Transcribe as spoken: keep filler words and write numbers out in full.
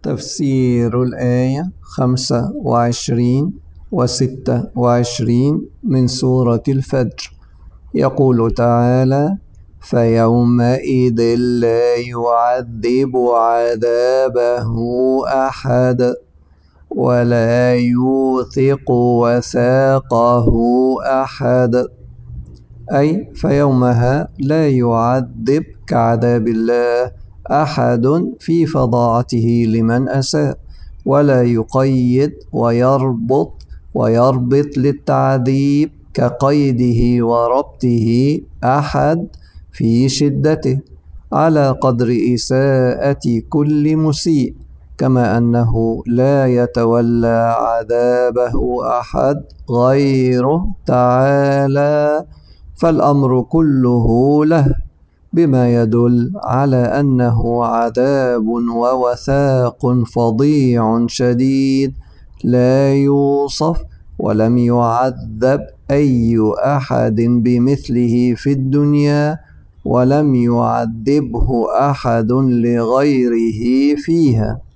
تفسير الآية خمسة وعشرين وستة وعشرين من سورة الفجر. يقول تعالى: فيومئذ لا يعذب عذابه أحد ولا يوثق وثاقه أحد، أي فيومها لا يعذب كعذاب الله أحد في فظاعته لمن أساء، ولا يقيد ويربط ويربط للتعذيب كقيده وربطه أحد في شدته على قدر إساءة كل مسيء، كما أنه لا يتولى عذابه أحد غيره تعالى، فالأمر كله له، بما يدل على أنه عذاب ووثاق فظيع شديد لا يوصف ولم يعذب أي أحد بمثله في الدنيا، ولم يعذبه أحد لغيره فيها.